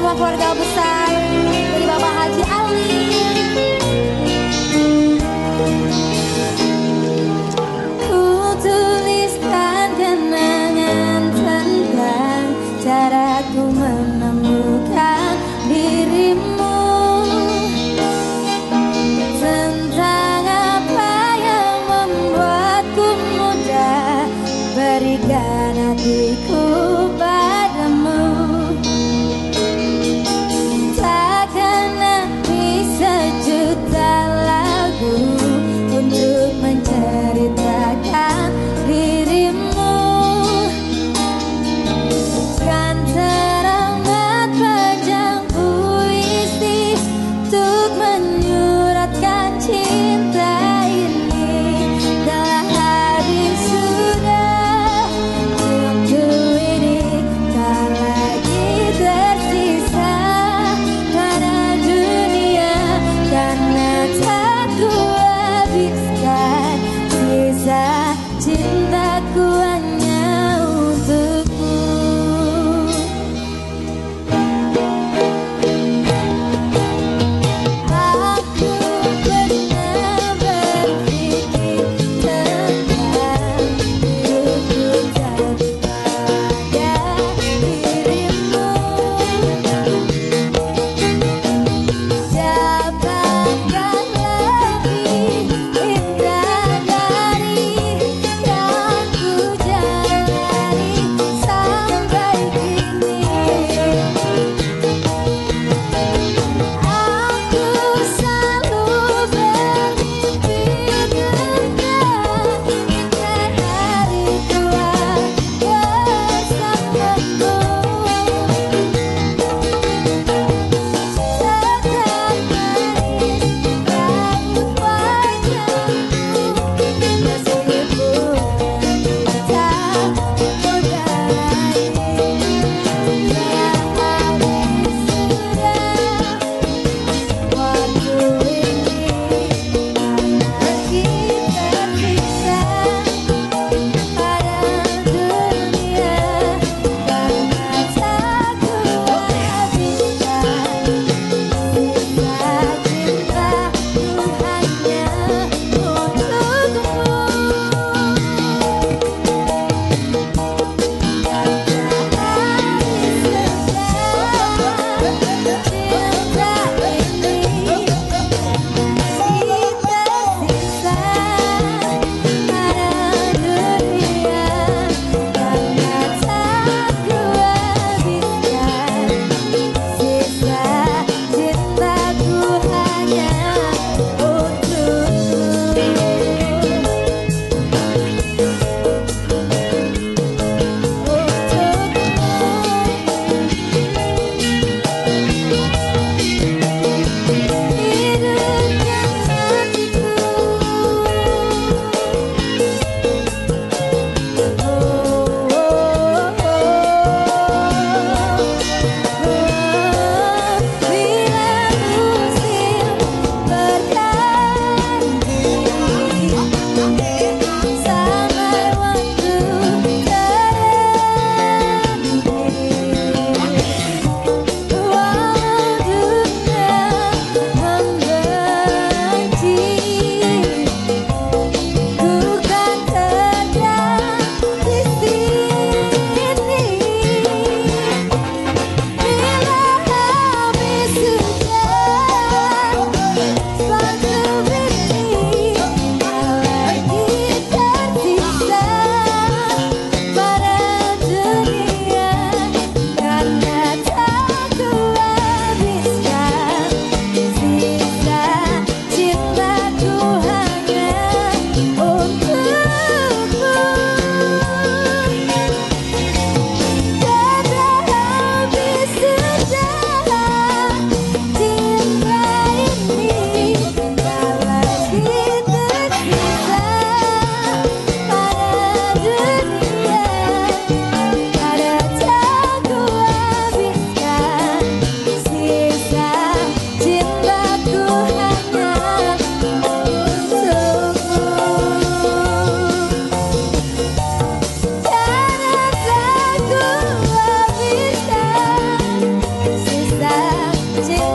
semua keluarga besar dari Bapak Haji Ali. Ku tuliskan kenangan tentang caraku menemukan dirimu, tentang apa yang membuatku mudah berikan hatiku padamu. Takkan habis sejuta lagu untuk menceritakan dirimu, kan teramat panjang puisi untuk menyuratkan cinta ini. Telah habis sudah waktu ini, tak lagi tersisa pada dunia, karena tak kuhabiskan sisa cintaku hanya untukmu. Aku pernah berpikir tentang hidupku tanpa dirimu. Siapakah lebih indah dari yang ku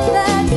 Bagi